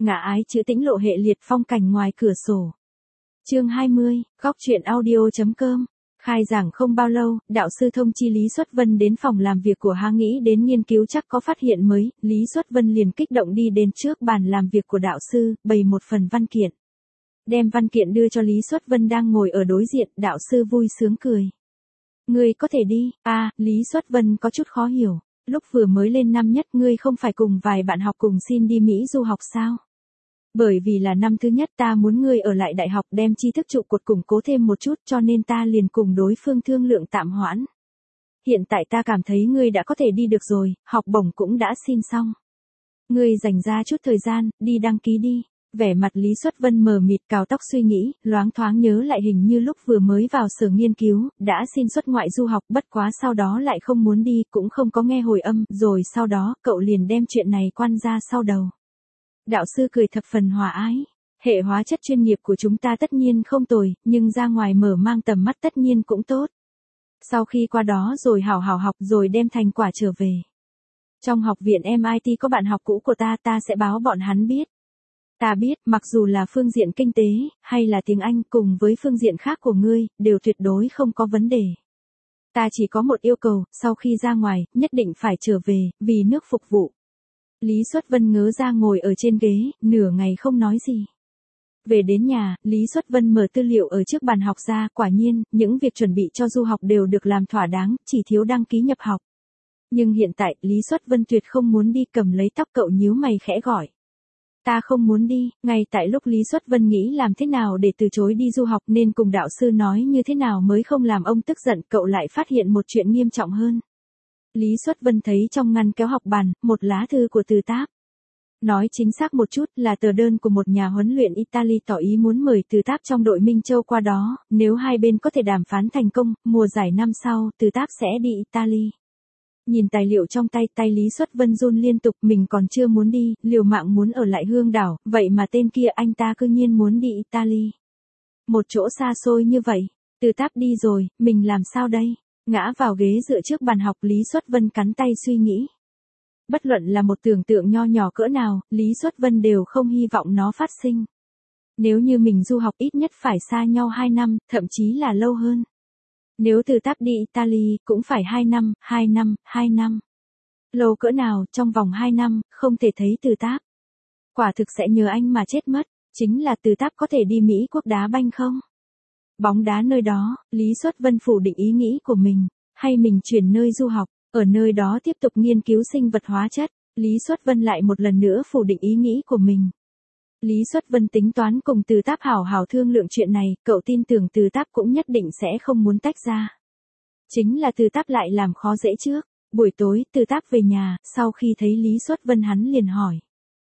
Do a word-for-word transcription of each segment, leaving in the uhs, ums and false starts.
Ngả ái trữ tĩnh lộ hệ liệt phong cảnh ngoài cửa sổ. Chương hai mươi, góc truyện audio.com. Khai giảng không bao lâu, đạo sư thông chi Lý Xuất Vân đến phòng làm việc của Hà nghĩ đến nghiên cứu chắc có phát hiện mới, Lý Xuất Vân liền kích động đi đến trước bàn làm việc của đạo sư, bày một phần văn kiện. Đem văn kiện đưa cho Lý Xuất Vân đang ngồi ở đối diện, đạo sư vui sướng cười. Ngươi có thể đi, à, Lý Xuất Vân có chút khó hiểu, lúc vừa mới lên năm nhất ngươi không phải cùng vài bạn học cùng xin đi Mỹ du học sao? Bởi vì là năm thứ nhất ta muốn ngươi ở lại đại học đem tri thức trụ cột củng cố thêm một chút cho nên ta liền cùng đối phương thương lượng tạm hoãn. Hiện tại ta cảm thấy ngươi đã có thể đi được rồi, học bổng cũng đã xin xong. Ngươi dành ra chút thời gian, đi đăng ký đi. Vẻ mặt Lý Xuất Vân mờ mịt cào tóc suy nghĩ, loáng thoáng nhớ lại hình như lúc vừa mới vào sở nghiên cứu, đã xin xuất ngoại du học bất quá sau đó lại không muốn đi, cũng không có nghe hồi âm, rồi sau đó, cậu liền đem chuyện này quan ra sau đầu. Đạo sư cười thập phần hòa ái. Hệ hóa chất chuyên nghiệp của chúng ta tất nhiên không tồi, nhưng ra ngoài mở mang tầm mắt tất nhiên cũng tốt. Sau khi qua đó rồi hảo hảo học rồi đem thành quả trở về. Trong học viện em i tê có bạn học cũ của ta, ta sẽ báo bọn hắn biết. Ta biết, mặc dù là phương diện kinh tế, hay là tiếng Anh cùng với phương diện khác của ngươi, đều tuyệt đối không có vấn đề. Ta chỉ có một yêu cầu, sau khi ra ngoài, nhất định phải trở về, vì nước phục vụ. Lý Xuất Vân ngớ ra ngồi ở trên ghế, nửa ngày không nói gì. Về đến nhà, Lý Xuất Vân mở tư liệu ở trước bàn học ra, quả nhiên, những việc chuẩn bị cho du học đều được làm thỏa đáng, chỉ thiếu đăng ký nhập học. Nhưng hiện tại, Lý Xuất Vân tuyệt không muốn đi, cầm lấy tóc cậu nhíu mày khẽ gọi. Ta không muốn đi, ngay tại lúc Lý Xuất Vân nghĩ làm thế nào để từ chối đi du học nên cùng đạo sư nói như thế nào mới không làm ông tức giận, cậu lại phát hiện một chuyện nghiêm trọng hơn. Lý Xuất Vân thấy trong ngăn kéo học bàn, một lá thư của Từ Táp. Nói chính xác một chút là tờ đơn của một nhà huấn luyện Italy tỏ ý muốn mời Từ Táp trong đội Minh Châu qua đó, nếu hai bên có thể đàm phán thành công, mùa giải năm sau, Từ Táp sẽ đi Italy. Nhìn tài liệu trong tay, tay Lý Xuất Vân run liên tục, mình còn chưa muốn đi, liều mạng muốn ở lại Hương đảo, vậy mà tên kia anh ta cư nhiên muốn đi Italy. Một chỗ xa xôi như vậy, Từ Táp đi rồi, mình làm sao đây? Ngã vào ghế dựa trước bàn học, Lý Xuất Vân cắn tay suy nghĩ. Bất luận là một tưởng tượng nho nhỏ cỡ nào, Lý Xuất Vân đều không hy vọng nó phát sinh. Nếu như mình du học ít nhất phải xa nhau hai năm, thậm chí là lâu hơn. Nếu Từ Táp đi Italy, cũng phải hai năm, hai năm, hai năm. Lâu cỡ nào, trong vòng hai năm, không thể thấy Từ Táp. Quả thực sẽ nhớ anh mà chết mất, chính là Từ Táp có thể đi Mỹ quốc đá banh không? Bóng đá nơi đó, Lý Xuất Vân phủ định ý nghĩ của mình, hay mình chuyển nơi du học, ở nơi đó tiếp tục nghiên cứu sinh vật hóa chất, Lý Xuất Vân lại một lần nữa phủ định ý nghĩ của mình. Lý Xuất Vân tính toán cùng Từ Táp hảo hảo thương lượng chuyện này, cậu tin tưởng Từ Táp cũng nhất định sẽ không muốn tách ra. Chính là Từ Táp lại làm khó dễ trước, buổi tối, Từ Táp về nhà, sau khi thấy Lý Xuất Vân hắn liền hỏi.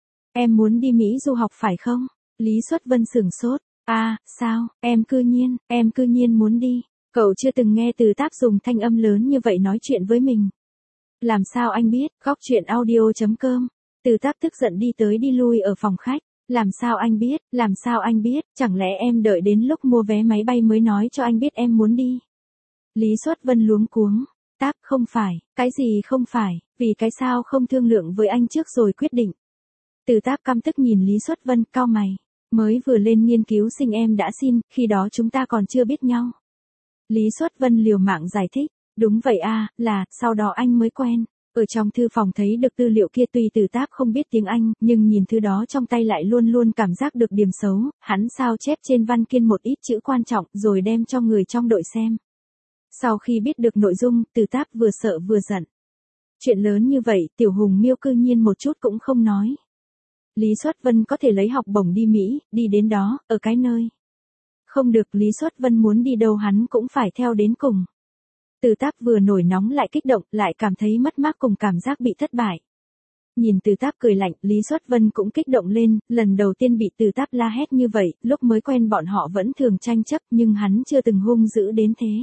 Em muốn đi Mỹ du học phải không? Lý Xuất Vân sửng sốt. À, sao, em cư nhiên, em cư nhiên muốn đi. Cậu chưa từng nghe Từ Táp dùng thanh âm lớn như vậy nói chuyện với mình. Làm sao anh biết, góc truyện audio.com. Từ Táp tức giận đi tới đi lui ở phòng khách. Làm sao anh biết, làm sao anh biết, chẳng lẽ em đợi đến lúc mua vé máy bay mới nói cho anh biết em muốn đi. Lý Xuất Vân luống cuống. Táp, không phải, cái gì không phải, vì cái sao không thương lượng với anh trước rồi quyết định. Từ Táp căm tức nhìn Lý Xuất Vân, cau mày. Mới vừa lên nghiên cứu sinh em đã xin, khi đó chúng ta còn chưa biết nhau. Lý Xuất Vân liều mạng giải thích, đúng vậy à, là, sau đó anh mới quen. Ở trong thư phòng thấy được tư liệu kia tuy Từ Táp không biết tiếng Anh, nhưng nhìn thứ đó trong tay lại luôn luôn cảm giác được điểm xấu, hắn sao chép trên văn kiện một ít chữ quan trọng rồi đem cho người trong đội xem. Sau khi biết được nội dung, Từ Táp vừa sợ vừa giận. Chuyện lớn như vậy, Tiểu Hùng Miêu cư nhiên một chút cũng không nói. Lý Xuất Vân có thể lấy học bổng đi Mỹ, đi đến đó, ở cái nơi. Không được, Lý Xuất Vân muốn đi đâu hắn cũng phải theo đến cùng. Từ Táp vừa nổi nóng lại kích động, lại cảm thấy mất mát cùng cảm giác bị thất bại. Nhìn Từ Táp cười lạnh, Lý Xuất Vân cũng kích động lên, lần đầu tiên bị Từ Táp la hét như vậy, lúc mới quen bọn họ vẫn thường tranh chấp nhưng hắn chưa từng hung dữ đến thế.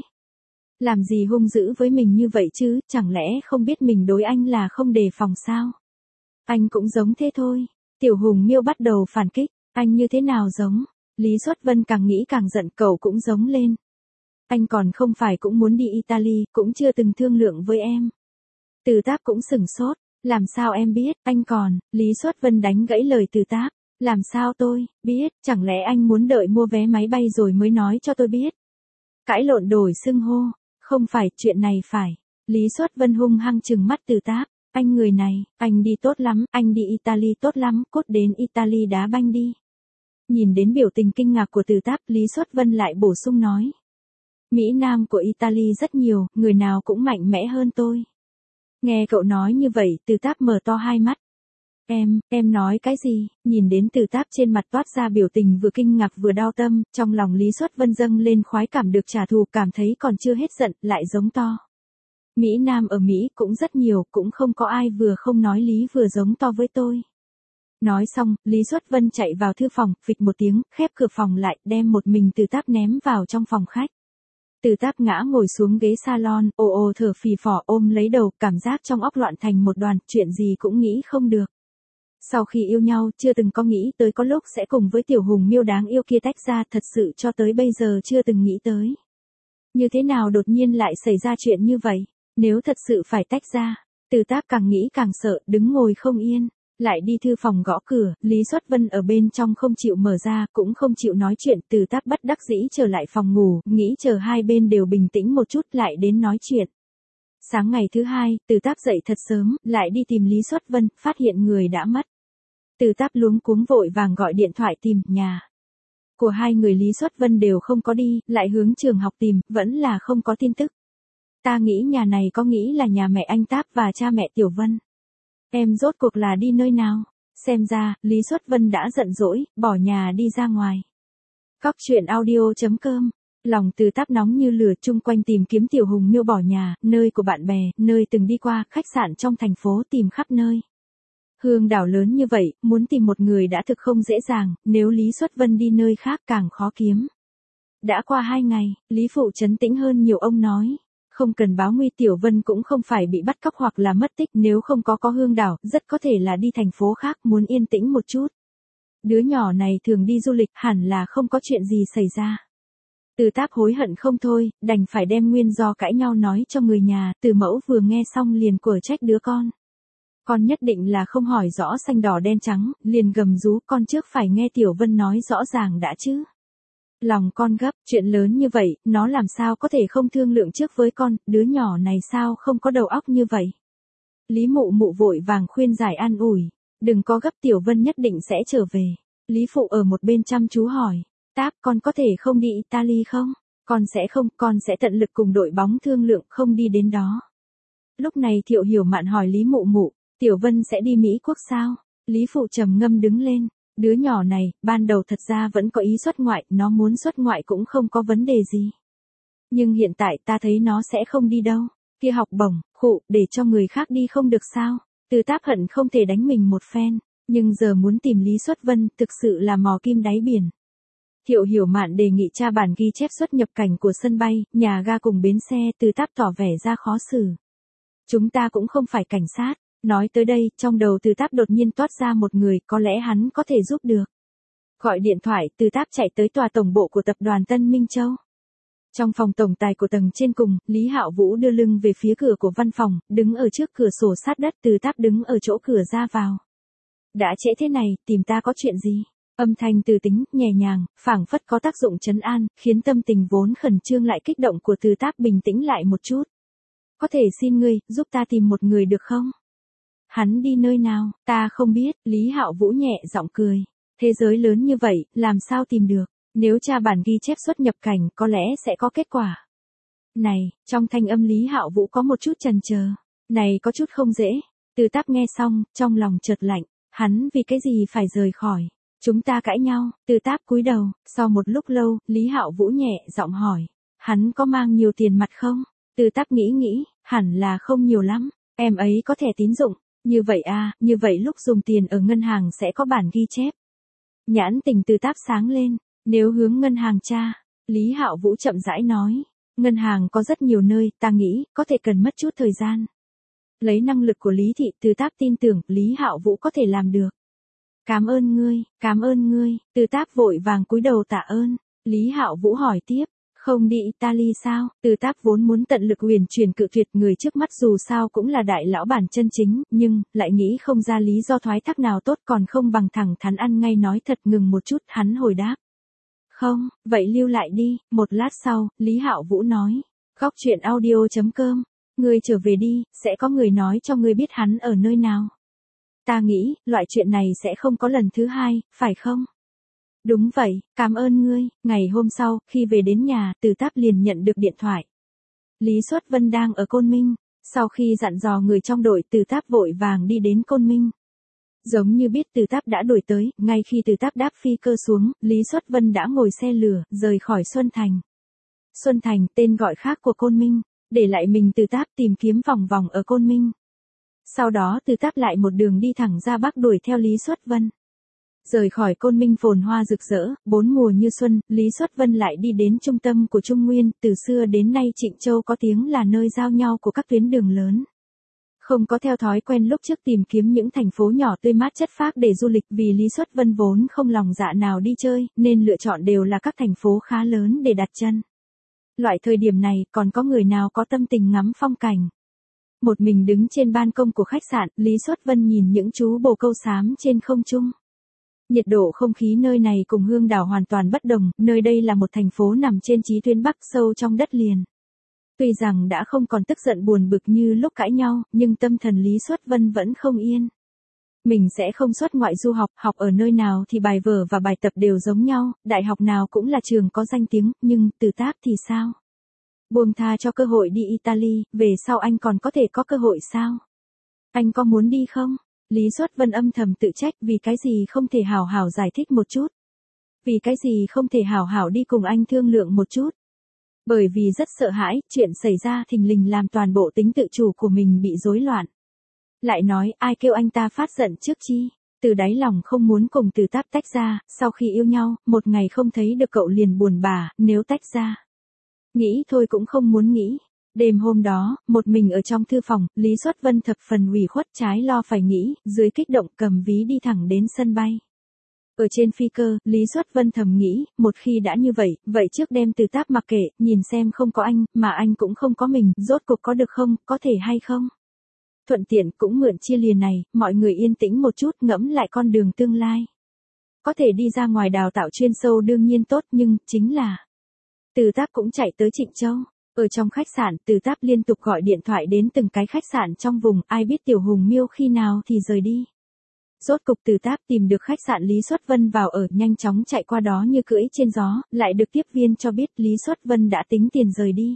Làm gì hung dữ với mình như vậy chứ, chẳng lẽ không biết mình đối anh là không đề phòng sao? Anh cũng giống thế thôi. Tiểu Hùng Miêu bắt đầu phản kích, anh như thế nào giống? Lý Xuất Vân càng nghĩ càng giận, cậu cũng giống lên. Anh còn không phải cũng muốn đi Italy, cũng chưa từng thương lượng với em. Từ Táp cũng sửng sốt, làm sao em biết, anh còn, Lý Xuất Vân đánh gãy lời Từ Táp. Làm sao tôi biết, chẳng lẽ anh muốn đợi mua vé máy bay rồi mới nói cho tôi biết? Cãi lộn đổi xưng hô, không phải, chuyện này phải. Lý Xuất Vân hung hăng trừng mắt Từ Táp, anh người này, anh đi tốt lắm, anh đi Italy tốt lắm, cốt đến Italy đá banh đi. Nhìn đến biểu tình kinh ngạc của Từ Táp, Lý Xuất Vân lại bổ sung nói. Mỹ Nam của Italy rất nhiều, người nào cũng mạnh mẽ hơn tôi. Nghe cậu nói như vậy, Từ Táp mở to hai mắt. Em, em nói cái gì? Nhìn đến Từ Táp trên mặt toát ra biểu tình vừa kinh ngạc vừa đau tâm, trong lòng Lý Xuất Vân dâng lên khoái cảm được trả thù, cảm thấy còn chưa hết giận, lại giống to. Mỹ Nam ở Mỹ cũng rất nhiều, cũng không có ai vừa không nói lý vừa giống to với tôi. Nói xong, Lý Xuất Vân chạy vào thư phòng, phịch một tiếng, khép cửa phòng lại, đem một mình Từ Táp ném vào trong phòng khách. Từ Táp ngã ngồi xuống ghế salon, ồ ồ thở phì phò ôm lấy đầu, cảm giác trong óc loạn thành một đoàn, chuyện gì cũng nghĩ không được. Sau khi yêu nhau, chưa từng có nghĩ tới có lúc sẽ cùng với tiểu hùng miêu đáng yêu kia tách ra, thật sự cho tới bây giờ chưa từng nghĩ tới. Như thế nào đột nhiên lại xảy ra chuyện như vậy? Nếu thật sự phải tách ra, Từ Táp càng nghĩ càng sợ, đứng ngồi không yên. Lại đi thư phòng gõ cửa, Lý Xuất Vân ở bên trong không chịu mở ra, cũng không chịu nói chuyện, Từ Táp bất đắc dĩ trở lại phòng ngủ, nghĩ chờ hai bên đều bình tĩnh một chút lại đến nói chuyện. Sáng ngày thứ hai, Từ Táp dậy thật sớm, lại đi tìm Lý Xuất Vân, phát hiện người đã mất. Từ Táp luống cuống vội vàng gọi điện thoại tìm nhà của hai người Lý Xuất Vân đều không có đi, lại hướng trường học tìm, vẫn là không có tin tức. Ta nghĩ nhà này có nghĩ là nhà mẹ anh Táp và cha mẹ Tiểu Vân. Em rốt cuộc là đi nơi nào? Xem ra, Lý Xuất Vân đã giận dỗi, bỏ nhà đi ra ngoài. Cóc truyện audio chấm com. Lòng Từ Táp nóng như lửa, chung quanh tìm kiếm tiểu hùng miêu bỏ nhà, nơi của bạn bè, nơi từng đi qua, khách sạn trong thành phố, tìm khắp nơi. Hương đảo lớn như vậy, muốn tìm một người đã thực không dễ dàng, nếu Lý Xuất Vân đi nơi khác càng khó kiếm. Đã qua hai ngày, Lý Phụ trấn tĩnh hơn nhiều, ông nói. Không cần báo nguy, Tiểu Vân cũng không phải bị bắt cóc hoặc là mất tích, nếu không có có Hương đảo, rất có thể là đi thành phố khác, muốn yên tĩnh một chút. Đứa nhỏ này thường đi du lịch, hẳn là không có chuyện gì xảy ra. Từ Táp hối hận không thôi, đành phải đem nguyên do cãi nhau nói cho người nhà, Từ Mẫu vừa nghe xong liền quở trách đứa con. Con nhất định là không hỏi rõ xanh đỏ đen trắng, liền gầm rú, con trước phải nghe Tiểu Vân nói rõ ràng đã chứ. Lòng con gấp, chuyện lớn như vậy, nó làm sao có thể không thương lượng trước với con, đứa nhỏ này sao không có đầu óc như vậy. Lý Mụ Mụ vội vàng khuyên giải an ủi, đừng có gấp, Tiểu Vân nhất định sẽ trở về. Lý Phụ ở một bên chăm chú hỏi, Táp, con có thể không đi Italy không? Con sẽ không, con sẽ tận lực cùng đội bóng thương lượng không đi đến đó. Lúc này Thiệu Hiểu Mạn hỏi Lý Mụ Mụ, Tiểu Vân sẽ đi Mỹ Quốc sao? Lý Phụ trầm ngâm đứng lên. Đứa nhỏ này, ban đầu thật ra vẫn có ý xuất ngoại, nó muốn xuất ngoại cũng không có vấn đề gì. Nhưng hiện tại ta thấy nó sẽ không đi đâu. Kia học bổng, khụ, để cho người khác đi không được sao? Từ Táp hận không thể đánh mình một phen, nhưng giờ muốn tìm Lý Xuất Vân, thực sự là mò kim đáy biển. Thiệu Hiểu Mạn đề nghị tra bản ghi chép xuất nhập cảnh của sân bay, nhà ga cùng bến xe, Từ Táp tỏ vẻ ra khó xử. Chúng ta cũng không phải cảnh sát. Nói tới đây, trong đầu Từ Táp đột nhiên toát ra một người, có lẽ hắn có thể giúp được. Gọi điện thoại, Từ Táp chạy tới tòa tổng bộ của tập đoàn Tân Minh Châu. Trong phòng tổng tài của tầng trên cùng, Lý Hạo Vũ đưa lưng về phía cửa của văn phòng, đứng ở trước cửa sổ sát đất, Từ Táp đứng ở chỗ cửa ra vào. Đã trễ thế này, tìm ta có chuyện gì? Âm thanh từ tính, nhẹ nhàng, phảng phất có tác dụng trấn an, khiến tâm tình vốn khẩn trương lại kích động của Từ Táp bình tĩnh lại một chút. Có thể xin ngươi, giúp ta tìm một người được không? Hắn đi nơi nào, ta không biết, Lý Hạo Vũ nhẹ giọng cười. Thế giới lớn như vậy, làm sao tìm được, nếu tra bản ghi chép xuất nhập cảnh có lẽ sẽ có kết quả. Này, trong thanh âm Lý Hạo Vũ có một chút chần chờ, này có chút không dễ. Từ Táp nghe xong, trong lòng chợt lạnh, hắn vì cái gì phải rời khỏi. Chúng ta cãi nhau, Từ Táp cúi đầu, sau một lúc lâu, Lý Hạo Vũ nhẹ giọng hỏi, hắn có mang nhiều tiền mặt không? Từ Táp nghĩ nghĩ, hẳn là không nhiều lắm, em ấy có thẻ tín dụng. Như vậy à, như vậy lúc dùng tiền ở ngân hàng sẽ có bản ghi chép. Nhãn tình Từ Táp sáng lên, nếu hướng ngân hàng tra, Lý Hạo Vũ chậm rãi nói, ngân hàng có rất nhiều nơi, ta nghĩ, có thể cần mất chút thời gian. Lấy năng lực của Lý Thị, Từ Táp tin tưởng, Lý Hạo Vũ có thể làm được. Cảm ơn ngươi, cảm ơn ngươi, Từ Táp vội vàng cúi đầu tạ ơn, Lý Hạo Vũ hỏi tiếp, Không đi Italy sao? Từ Táp vốn muốn tận lực huyền chuyển cự tuyệt, người trước mắt dù sao cũng là đại lão bản chân chính, nhưng, lại nghĩ không ra lý do thoái thác nào tốt, còn không bằng thẳng thắn ăn ngay nói thật. Ngừng một chút, hắn hồi đáp. Không, vậy lưu lại đi. Một lát sau, Lý Hạo Vũ nói. Góc chuyện audio chấm com. Ngươi trở về đi, sẽ có người nói cho ngươi biết hắn ở nơi nào. Ta nghĩ, loại chuyện này sẽ không có lần thứ hai, phải không? Đúng vậy, cảm ơn ngươi. Ngày hôm sau, khi về đến nhà, Từ Táp liền nhận được điện thoại. Lý Xuất Vân đang ở Côn Minh. Sau khi dặn dò người trong đội, Từ Táp vội vàng đi đến Côn Minh. Giống như biết Từ Táp đã đuổi tới, ngay khi Từ Táp đáp phi cơ xuống, Lý Xuất Vân đã ngồi xe lửa, rời khỏi Xuân Thành. Xuân Thành, tên gọi khác của Côn Minh, để lại mình Từ Táp tìm kiếm vòng vòng ở Côn Minh. Sau đó Từ Táp lại một đường đi thẳng ra Bắc đuổi theo Lý Xuất Vân. Rời khỏi Côn Minh phồn hoa rực rỡ, bốn mùa như xuân, Lý Xuất Vân lại đi đến trung tâm của Trung Nguyên. Từ xưa đến nay Trịnh Châu có tiếng là nơi giao nhau của các tuyến đường lớn. Không có theo thói quen lúc trước tìm kiếm những thành phố nhỏ tươi mát chất phác để du lịch, vì Lý Xuất Vân vốn không lòng dạ nào đi chơi, nên lựa chọn đều là các thành phố khá lớn để đặt chân. Loại thời điểm này, còn có người nào có tâm tình ngắm phong cảnh. Một mình đứng trên ban công của khách sạn, Lý Xuất Vân nhìn những chú bồ câu xám trên không trung. Nhiệt độ không khí nơi này cùng Hương Đảo hoàn toàn bất đồng, nơi đây là một thành phố nằm trên chí tuyến Bắc sâu trong đất liền. Tuy rằng đã không còn tức giận buồn bực như lúc cãi nhau, nhưng tâm thần Lý Xuất Vân vẫn không yên. Mình sẽ không xuất ngoại du học, học ở nơi nào thì bài vở và bài tập đều giống nhau, đại học nào cũng là trường có danh tiếng, nhưng Từ Táp thì sao? Buông tha cho cơ hội đi Italy, về sau anh còn có thể có cơ hội sao? Anh có muốn đi không? Lý Xuất Vân âm thầm tự trách, vì cái gì không thể hảo hảo giải thích một chút? Vì cái gì không thể hảo hảo đi cùng anh thương lượng một chút? Bởi vì rất sợ hãi, chuyện xảy ra thình lình làm toàn bộ tính tự chủ của mình bị rối loạn. Lại nói, ai kêu anh ta phát giận trước chi? Từ đáy lòng không muốn cùng Từ Táp tách ra, sau khi yêu nhau, một ngày không thấy được cậu liền buồn bã, nếu tách ra. Nghĩ thôi cũng không muốn nghĩ. Đêm hôm đó, một mình ở trong thư phòng, Lý Xuất Vân thập phần ủy khuất, trái lo phải nghĩ, dưới kích động cầm ví đi thẳng đến sân bay. Ở trên phi cơ, Lý Xuất Vân thầm nghĩ, một khi đã như vậy, vậy trước đem Từ Táp mặc kệ, nhìn xem không có anh, mà anh cũng không có mình, rốt cuộc có được không, có thể hay không? Thuận tiện cũng mượn chia lìa này, mọi người yên tĩnh một chút, ngẫm lại con đường tương lai. Có thể đi ra ngoài đào tạo chuyên sâu đương nhiên tốt, nhưng, chính là... Từ Táp cũng chạy tới Trịnh Châu. Ở trong khách sạn, Từ Táp liên tục gọi điện thoại đến từng cái khách sạn trong vùng, ai biết Tiểu Hùng Miêu khi nào thì rời đi. Rốt cục Từ Táp tìm được khách sạn Lý Xuất Vân vào ở, nhanh chóng chạy qua đó như cưỡi trên gió, lại được tiếp viên cho biết Lý Xuất Vân đã tính tiền rời đi.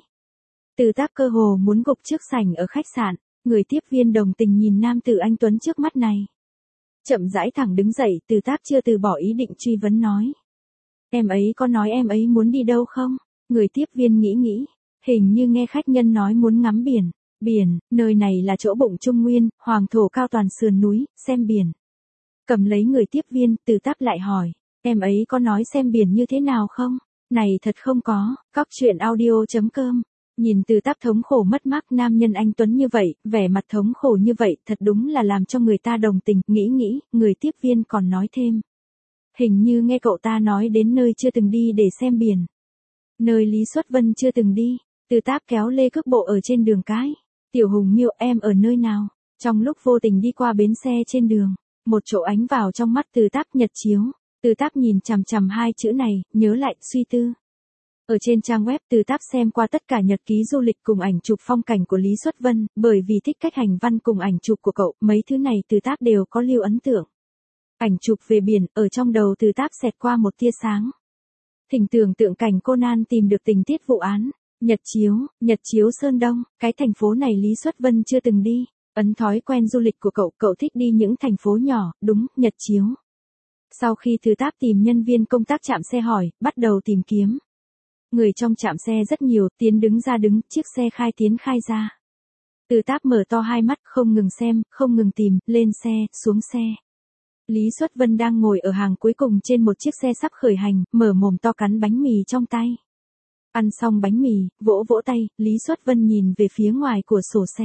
Từ Táp cơ hồ muốn gục trước sảnh ở khách sạn, người tiếp viên đồng tình nhìn nam tử anh tuấn trước mắt này. Chậm rãi thẳng đứng dậy, Từ Táp chưa từ bỏ ý định truy vấn nói. Em ấy có nói em ấy muốn đi đâu không? Người tiếp viên nghĩ nghĩ, hình như nghe khách nhân nói muốn ngắm biển. Biển, nơi này là chỗ bụng Trung Nguyên, hoàng thổ cao toàn sườn núi, xem biển. Cầm lấy người tiếp viên, Từ Táp lại hỏi, em ấy có nói xem biển như thế nào không? Này thật không có. Góc chuyện audio chấm com. Nhìn Từ Táp thống khổ mất mát, nam nhân anh tuấn như vậy, vẻ mặt thống khổ như vậy, thật đúng là làm cho người ta đồng tình. Nghĩ nghĩ, người tiếp viên còn nói thêm. Hình như nghe cậu ta nói đến nơi chưa từng đi để xem biển. Nơi Lý Xuất Vân chưa từng đi. Từ Táp kéo lê cước bộ ở trên đường cái. Tiểu Hùng Miêu, em ở nơi nào? Trong lúc vô tình đi qua bến xe trên đường, một chỗ ánh vào trong mắt Từ Táp, nhật chiếu. Từ Táp nhìn chằm chằm hai chữ này, nhớ lại, suy tư. Ở trên trang web, Từ Táp xem qua tất cả nhật ký du lịch cùng ảnh chụp phong cảnh của Lý Xuất Vân, bởi vì thích cách hành văn cùng ảnh chụp của cậu, mấy thứ này Từ Táp đều có lưu ấn tượng. Ảnh chụp về biển, ở trong đầu Từ Táp xẹt qua một tia sáng. Thỉnh tưởng tượng cảnh Conan tìm được tình tiết vụ án. Nhật chiếu, Nhật chiếu Sơn Đông, cái thành phố này Lý Xuất Vân chưa từng đi. Ấn thói quen du lịch của cậu, cậu thích đi những thành phố nhỏ, đúng, Nhật chiếu. Sau khi Từ Táp tìm nhân viên công tác trạm xe hỏi, bắt đầu tìm kiếm. Người trong trạm xe rất nhiều, tiến đứng ra đứng, chiếc xe khai tiến khai ra. Từ Táp mở to hai mắt, không ngừng xem, không ngừng tìm, lên xe, xuống xe. Lý Xuất Vân đang ngồi ở hàng cuối cùng trên một chiếc xe sắp khởi hành, mở mồm to cắn bánh mì trong tay. Ăn xong bánh mì, vỗ vỗ tay, Lý Xuất Vân nhìn về phía ngoài của sổ xe.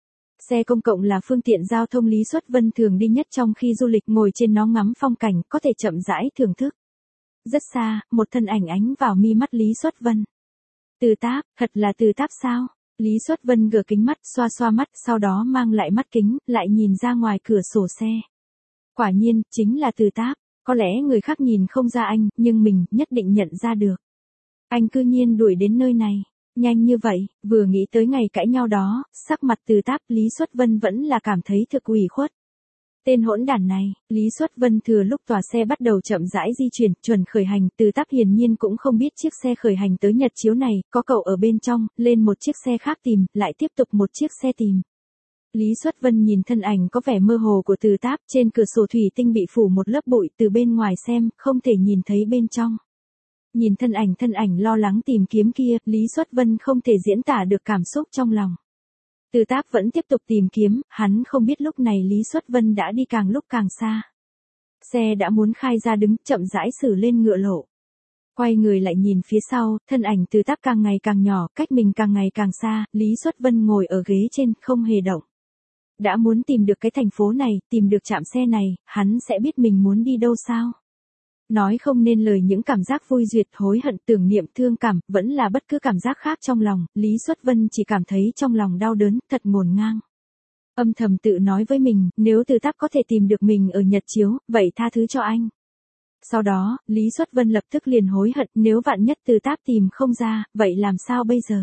Xe công cộng là phương tiện giao thông Lý Xuất Vân thường đi nhất trong khi du lịch, ngồi trên nó ngắm phong cảnh, có thể chậm rãi thưởng thức. Rất xa, một thân ảnh ánh vào mi mắt Lý Xuất Vân. Từ Táp, thật là Từ Táp sao? Lý Xuất Vân gỡ kính mắt, xoa xoa mắt, sau đó mang lại mắt kính, lại nhìn ra ngoài cửa sổ xe. Quả nhiên, chính là Từ Táp. Có lẽ người khác nhìn không ra anh, nhưng mình nhất định nhận ra được. Anh cư nhiên đuổi đến nơi này. Nhanh như vậy, vừa nghĩ tới ngày cãi nhau đó, sắc mặt Từ Táp, Lý Xuất Vân vẫn là cảm thấy thực ủy khuất. Tên hỗn đản này, Lý Xuất Vân thừa lúc tòa xe bắt đầu chậm rãi di chuyển, chuẩn khởi hành, Từ Táp hiển nhiên cũng không biết chiếc xe khởi hành tới Nhật Chiếu này, có cậu ở bên trong, lên một chiếc xe khác tìm, lại tiếp tục một chiếc xe tìm. Lý Xuất Vân nhìn thân ảnh có vẻ mơ hồ của Từ Táp, trên cửa sổ thủy tinh bị phủ một lớp bụi, từ bên ngoài xem, không thể nhìn thấy bên trong. Nhìn thân ảnh thân ảnh lo lắng tìm kiếm kia, Lý Xuất Vân không thể diễn tả được cảm xúc trong lòng. Từ Táp vẫn tiếp tục tìm kiếm, hắn không biết lúc này Lý Xuất Vân đã đi càng lúc càng xa. Xe đã muốn khai ra đứng, chậm rãi xử lên ngựa lộ. Quay người lại nhìn phía sau, thân ảnh Từ Táp càng ngày càng nhỏ, cách mình càng ngày càng xa, Lý Xuất Vân ngồi ở ghế trên, không hề động. Đã muốn tìm được cái thành phố này, tìm được trạm xe này, hắn sẽ biết mình muốn đi đâu sao? Nói không nên lời những cảm giác vui duyệt, hối hận, tưởng niệm, thương cảm, vẫn là bất cứ cảm giác khác trong lòng, Lý Xuất Vân chỉ cảm thấy trong lòng đau đớn, thật ngổn ngang. Âm thầm tự nói với mình, nếu Từ Táp có thể tìm được mình ở Nhật Chiếu, vậy tha thứ cho anh. Sau đó, Lý Xuất Vân lập tức liền hối hận, nếu vạn nhất Từ Táp tìm không ra, vậy làm sao bây giờ?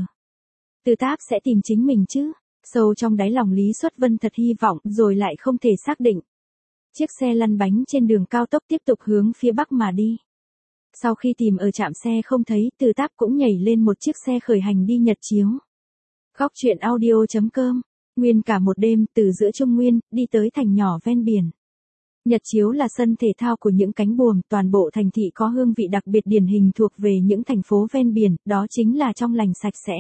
Từ Táp sẽ tìm chính mình chứ? Sâu trong đáy lòng Lý Xuất Vân thật hy vọng, rồi lại không thể xác định. Chiếc xe lăn bánh trên đường cao tốc tiếp tục hướng phía bắc mà đi. Sau khi tìm ở trạm xe không thấy, Từ Táp cũng nhảy lên một chiếc xe khởi hành đi Nhật Chiếu. Góc truyện audio chấm com. Nguyên cả một đêm, từ giữa Trung Nguyên, đi tới thành nhỏ ven biển. Nhật Chiếu là sân thể thao của những cánh buồm, toàn bộ thành thị có hương vị đặc biệt điển hình thuộc về những thành phố ven biển, đó chính là trong lành sạch sẽ.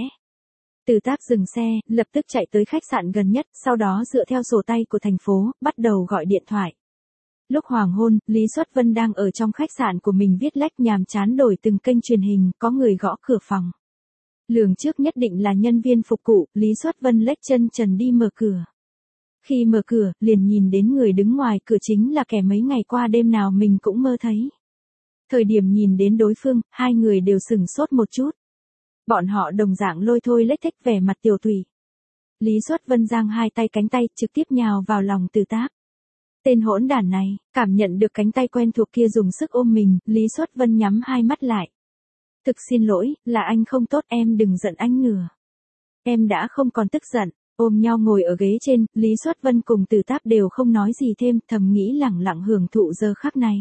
Từ Táp dừng xe, lập tức chạy tới khách sạn gần nhất, sau đó dựa theo sổ tay của thành phố, bắt đầu gọi điện thoại. Lúc hoàng hôn, Lý Xuất Vân đang ở trong khách sạn của mình viết lách nhàm chán đổi từng kênh truyền hình, có người gõ cửa phòng. Lường trước nhất định là nhân viên phục vụ, Lý Xuất Vân lếch chân trần đi mở cửa. Khi mở cửa, liền nhìn đến người đứng ngoài cửa chính là kẻ mấy ngày qua đêm nào mình cũng mơ thấy. Thời điểm nhìn đến đối phương, hai người đều sửng sốt một chút. Bọn họ đồng dạng lôi thôi lếch thếch vẻ mặt tiểu tùy. Lý Xuất Vân giang hai tay cánh tay, trực tiếp nhào vào lòng Từ Táp. Tên hỗn đản này, cảm nhận được cánh tay quen thuộc kia dùng sức ôm mình, Lý Xuất Vân nhắm hai mắt lại. Thực xin lỗi, là anh không tốt, em đừng giận anh nữa. Em đã không còn tức giận, ôm nhau ngồi ở ghế trên, Lý Xuất Vân cùng Từ Táp đều không nói gì thêm, thầm nghĩ lẳng lặng hưởng thụ giờ khắc này.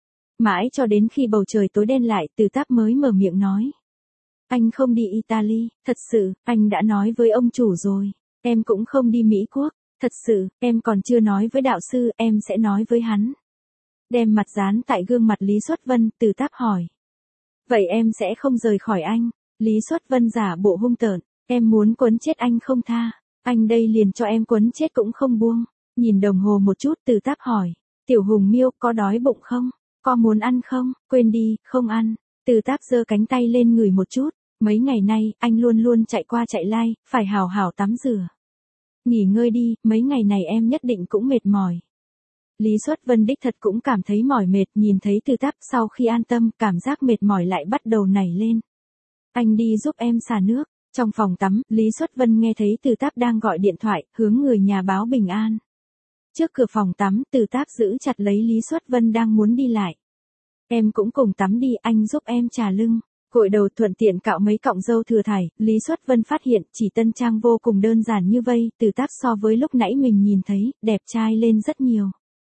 Mãi cho đến khi bầu trời tối đen lại, Từ Táp mới mở miệng nói. Anh không đi Italy, thật sự, anh đã nói với ông chủ rồi. Em cũng không đi Mỹ Quốc, thật sự, em còn chưa nói với đạo sư, em sẽ nói với hắn. Đem mặt dán tại gương mặt Lý Xuất Vân, Từ Táp hỏi. Vậy em sẽ không rời khỏi anh. Lý Xuất Vân giả bộ hung tợn, em muốn quấn chết anh không tha. Anh đây liền cho em quấn chết cũng không buông. Nhìn đồng hồ một chút, Từ Táp hỏi. Tiểu Hùng Miêu, có đói bụng không? Có muốn ăn không? Quên đi, không ăn. Từ Táp giơ cánh tay lên ngửi một chút. Mấy ngày nay, anh luôn luôn chạy qua chạy lai, phải hào hào tắm rửa. Nghỉ ngơi đi, mấy ngày này em nhất định cũng mệt mỏi. Lý Xuất Vân đích thật cũng cảm thấy mỏi mệt, nhìn thấy Từ Táp sau khi an tâm, cảm giác mệt mỏi lại bắt đầu nảy lên. Anh đi giúp em xả nước. Trong phòng tắm, Lý Xuất Vân nghe thấy Từ Táp đang gọi điện thoại, hướng người nhà báo bình an. Trước cửa phòng tắm, Từ Táp giữ chặt lấy Lý Xuất Vân đang muốn đi lại. Em cũng cùng tắm đi, anh giúp em chà lưng. Gội đầu thuận tiện cạo mấy cọng râu thừa thải, Lý Xuất Vân phát hiện chỉ tân trang vô cùng đơn giản như vây, Từ Táp so với lúc nãy mình nhìn thấy, đẹp trai lên rất nhiều.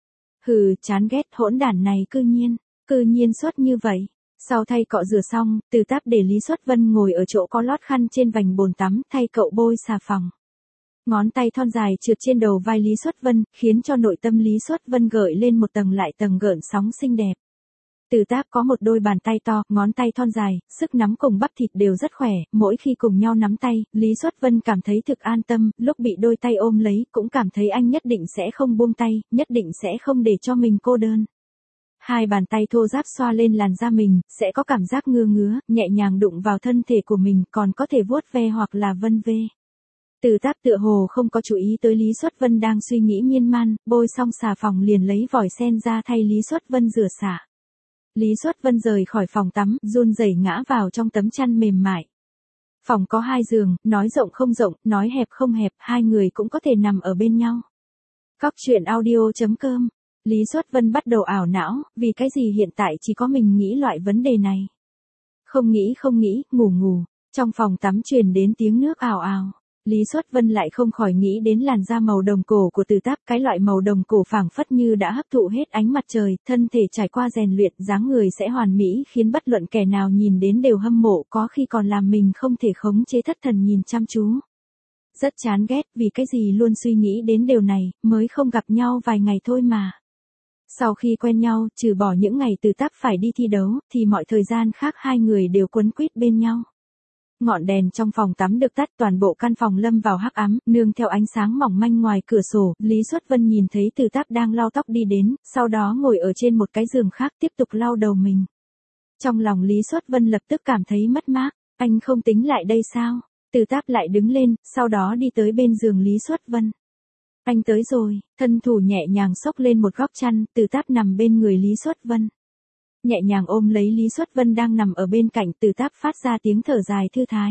Hừ, chán ghét hỗn đản này cư nhiên, cư nhiên xuất như vậy. Sau thay cọ rửa xong, Từ Táp để Lý Xuất Vân ngồi ở chỗ có lót khăn trên vành bồn tắm, thay cậu bôi xà phòng. Ngón tay thon dài trượt trên đầu vai Lý Xuất Vân, khiến cho nội tâm Lý Xuất Vân gợi lên một tầng lại tầng gợn sóng xinh đẹp. Từ Táp có một đôi bàn tay to, ngón tay thon dài, sức nắm cùng bắp thịt đều rất khỏe, mỗi khi cùng nhau nắm tay, Lý Xuất Vân cảm thấy thực an tâm, lúc bị đôi tay ôm lấy, cũng cảm thấy anh nhất định sẽ không buông tay, nhất định sẽ không để cho mình cô đơn. Hai bàn tay thô ráp xoa lên làn da mình, sẽ có cảm giác ngứa ngứa, nhẹ nhàng đụng vào thân thể của mình, còn có thể vuốt ve hoặc là vân vê. Từ Táp tựa hồ không có chú ý tới Lý Xuất Vân đang suy nghĩ miên man, bôi xong xà phòng liền lấy vòi sen ra thay Lý Xuất Vân rửa xả. Lý Xuất Vân rời khỏi phòng tắm, run rẩy ngã vào trong tấm chăn mềm mại. Phòng có hai giường, nói rộng không rộng, nói hẹp không hẹp, hai người cũng có thể nằm ở bên nhau. Góc truyện audio.com. Lý Xuất Vân bắt đầu ảo não, vì cái gì hiện tại chỉ có mình nghĩ loại vấn đề này. Không nghĩ không nghĩ, ngủ ngủ, trong phòng tắm truyền đến tiếng nước ào ào. Lý Xuất Vân lại không khỏi nghĩ đến làn da màu đồng cổ của Từ Táp, cái loại màu đồng cổ phảng phất như đã hấp thụ hết ánh mặt trời, thân thể trải qua rèn luyện, dáng người sẽ hoàn mỹ khiến bất luận kẻ nào nhìn đến đều hâm mộ, có khi còn làm mình không thể khống chế thất thần nhìn chăm chú. Rất chán ghét, vì cái gì luôn suy nghĩ đến điều này, mới không gặp nhau vài ngày thôi mà. Sau khi quen nhau, trừ bỏ những ngày Từ Táp phải đi thi đấu, thì mọi thời gian khác hai người đều quấn quýt bên nhau. Ngọn đèn trong phòng tắm được tắt, toàn bộ căn phòng lâm vào hắc ám, nương theo ánh sáng mỏng manh ngoài cửa sổ, Lý Xuất Vân nhìn thấy Từ Táp đang lau tóc đi đến, sau đó ngồi ở trên một cái giường khác tiếp tục lau đầu mình. Trong lòng Lý Xuất Vân lập tức cảm thấy mất mát, anh không tính lại đây sao? Từ Táp lại đứng lên, sau đó đi tới bên giường Lý Xuất Vân. Anh tới rồi, thân thủ nhẹ nhàng xốc lên một góc chăn, Từ Táp nằm bên người Lý Xuất Vân. Nhẹ nhàng ôm lấy Lý Xuất Vân đang nằm ở bên cạnh, Từ Táp phát ra tiếng thở dài thư thái.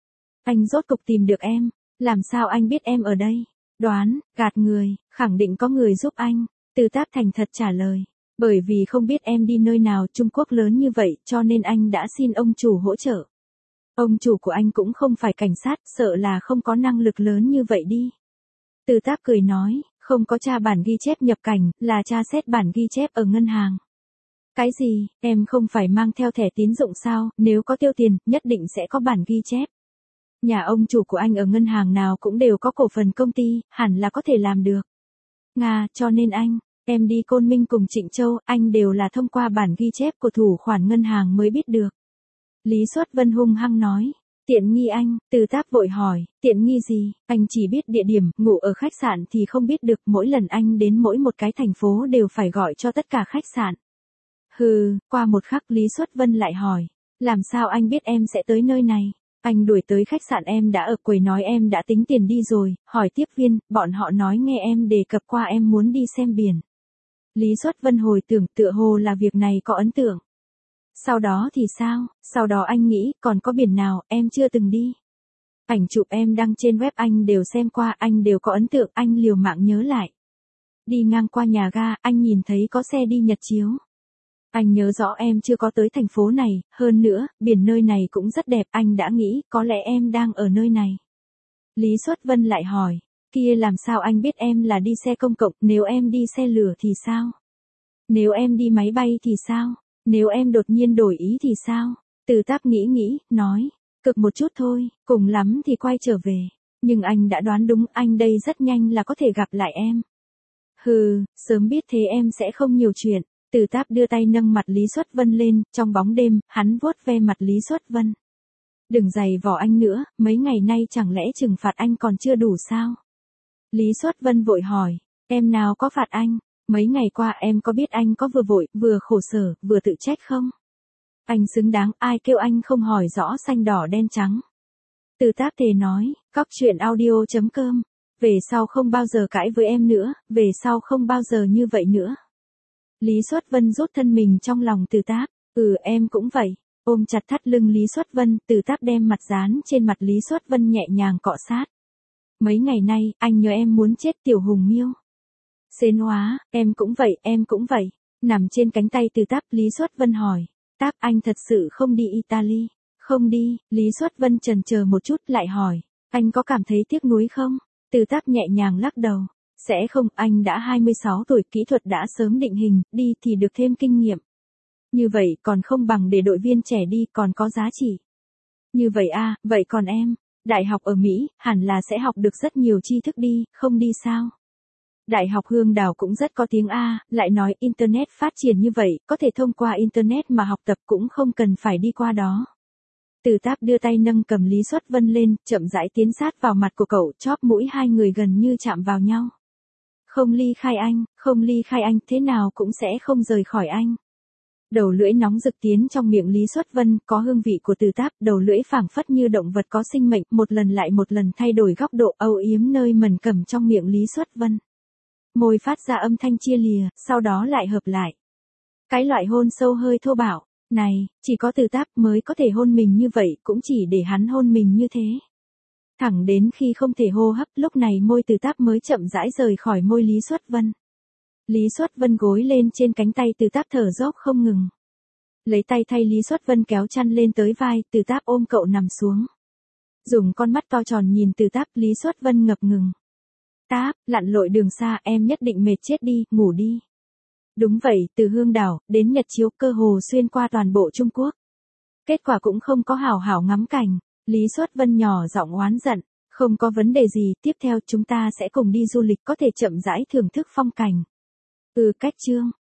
Anh rốt cục tìm được em, làm sao anh biết em ở đây? Đoán, gạt người, khẳng định có người giúp anh. Từ Táp thành thật trả lời. Bởi vì không biết em đi nơi nào Trung Quốc lớn như vậy, cho nên anh đã xin ông chủ hỗ trợ. Ông chủ của anh cũng không phải cảnh sát, sợ là không có năng lực lớn như vậy đi. Từ Táp cười nói, không có tra bản ghi chép nhập cảnh, là tra xét bản ghi chép ở ngân hàng. Cái gì, em không phải mang theo thẻ tín dụng sao, nếu có tiêu tiền, nhất định sẽ có bản ghi chép. Nhà ông chủ của anh ở ngân hàng nào cũng đều có cổ phần công ty, hẳn là có thể làm được. Nga, cho nên anh, em đi Côn Minh cùng Trịnh Châu, anh đều là thông qua bản ghi chép của thủ khoản ngân hàng mới biết được. Lý Xuất Vân hung hăng nói, tiện nghi anh, Từ Táp vội hỏi, tiện nghi gì, anh chỉ biết địa điểm, ngủ ở khách sạn thì không biết được, mỗi lần anh đến mỗi một cái thành phố đều phải gọi cho tất cả khách sạn. Hừ, qua một khắc Lý Xuất Vân lại hỏi, làm sao anh biết em sẽ tới nơi này? Anh đuổi tới khách sạn em đã ở quầy nói em đã tính tiền đi rồi, hỏi tiếp viên, bọn họ nói nghe em đề cập qua em muốn đi xem biển. Lý Xuất Vân hồi tưởng tựa hồ là việc này có ấn tượng. Sau đó thì sao, sau đó anh nghĩ còn có biển nào em chưa từng đi. Ảnh chụp em đăng trên web anh đều xem qua, anh đều có ấn tượng, anh liều mạng nhớ lại. Đi ngang qua nhà ga, anh nhìn thấy có xe đi Nhật chiếu. Anh nhớ rõ em chưa có tới thành phố này, hơn nữa, biển nơi này cũng rất đẹp, anh đã nghĩ, có lẽ em đang ở nơi này. Lý Xuất Vân lại hỏi, kia làm sao anh biết em là đi xe công cộng, nếu em đi xe lửa thì sao? Nếu em đi máy bay thì sao? Nếu em đột nhiên đổi ý thì sao? Từ Táp nghĩ nghĩ, nói, cực một chút thôi, cùng lắm thì quay trở về. Nhưng anh đã đoán đúng, anh đây rất nhanh là có thể gặp lại em. Hừ, sớm biết thế em sẽ không nhiều chuyện. Từ Táp đưa tay nâng mặt Lý Xuất Vân lên, trong bóng đêm, hắn vuốt ve mặt Lý Xuất Vân. Đừng giày vò anh nữa, mấy ngày nay chẳng lẽ trừng phạt anh còn chưa đủ sao? Lý Xuất Vân vội hỏi, em nào có phạt anh? Mấy ngày qua em có biết anh có vừa vội, vừa khổ sở, vừa tự trách không? Anh xứng đáng, ai kêu anh không hỏi rõ xanh đỏ đen trắng. Từ Táp thề nói, góc truyện audio.com, về sau không bao giờ cãi với em nữa, về sau không bao giờ như vậy nữa. Lý Xuất Vân rút thân mình trong lòng Từ Táp, ừ em cũng vậy, ôm chặt thắt lưng Lý Xuất Vân, Từ Táp đem mặt dán trên mặt Lý Xuất Vân nhẹ nhàng cọ sát. Mấy ngày nay, anh nhớ em muốn chết Tiểu Hùng Miêu. Xến hóa, em cũng vậy, em cũng vậy. Nằm trên cánh tay Từ Táp, Lý Xuất Vân hỏi, Táp anh thật sự không đi Italy? Không đi, Lý Xuất Vân chần chờ một chút lại hỏi, anh có cảm thấy tiếc nuối không? Từ Táp nhẹ nhàng lắc đầu. Sẽ không, anh đã hai mươi sáu tuổi, kỹ thuật đã sớm định hình, đi thì được thêm kinh nghiệm. Như vậy còn không bằng để đội viên trẻ đi, còn có giá trị. Như vậy à, vậy còn em, đại học ở Mỹ, hẳn là sẽ học được rất nhiều tri thức đi, không đi sao? Đại học Hương Đào cũng rất có tiếng A, lại nói Internet phát triển như vậy, có thể thông qua Internet mà học tập cũng không cần phải đi qua đó. Từ Táp đưa tay nâng cầm Lý Xuất Vân lên, chậm rãi tiến sát vào mặt của cậu, chóp mũi hai người gần như chạm vào nhau. Không ly khai anh, không ly khai anh, thế nào cũng sẽ không rời khỏi anh. Đầu lưỡi nóng rực tiến trong miệng Lý Xuất Vân, có hương vị của Từ Táp, đầu lưỡi phảng phất như động vật có sinh mệnh, một lần lại một lần thay đổi góc độ âu yếm nơi mần cầm trong miệng Lý Xuất Vân. Môi phát ra âm thanh chia lìa, sau đó lại hợp lại. Cái loại hôn sâu hơi thô bạo, Này, chỉ có Từ Táp mới có thể hôn mình như vậy, cũng chỉ để hắn hôn mình như thế. Thẳng đến khi không thể hô hấp, lúc này môi Từ Táp mới chậm rãi rời khỏi môi Lý Xuất Vân. Lý Xuất Vân gối lên trên cánh tay Từ Táp thở dốc không ngừng. Lấy tay thay Lý Xuất Vân kéo chăn lên tới vai, Từ Táp ôm cậu nằm xuống. Dùng con mắt to tròn nhìn Từ Táp, Lý Xuất Vân ngập ngừng. Táp, lặn lội đường xa, em nhất định mệt chết đi, ngủ đi. Đúng vậy, từ Hương Đảo đến Nhật Chiếu, cơ hồ xuyên qua toàn bộ Trung Quốc. Kết quả cũng không có hảo hảo ngắm cảnh. Lý Xuất Vân nhỏ giọng oán giận. Không có vấn đề gì, tiếp theo chúng ta sẽ cùng đi du lịch, có thể chậm rãi thưởng thức phong cảnh. Ừ, cách chương.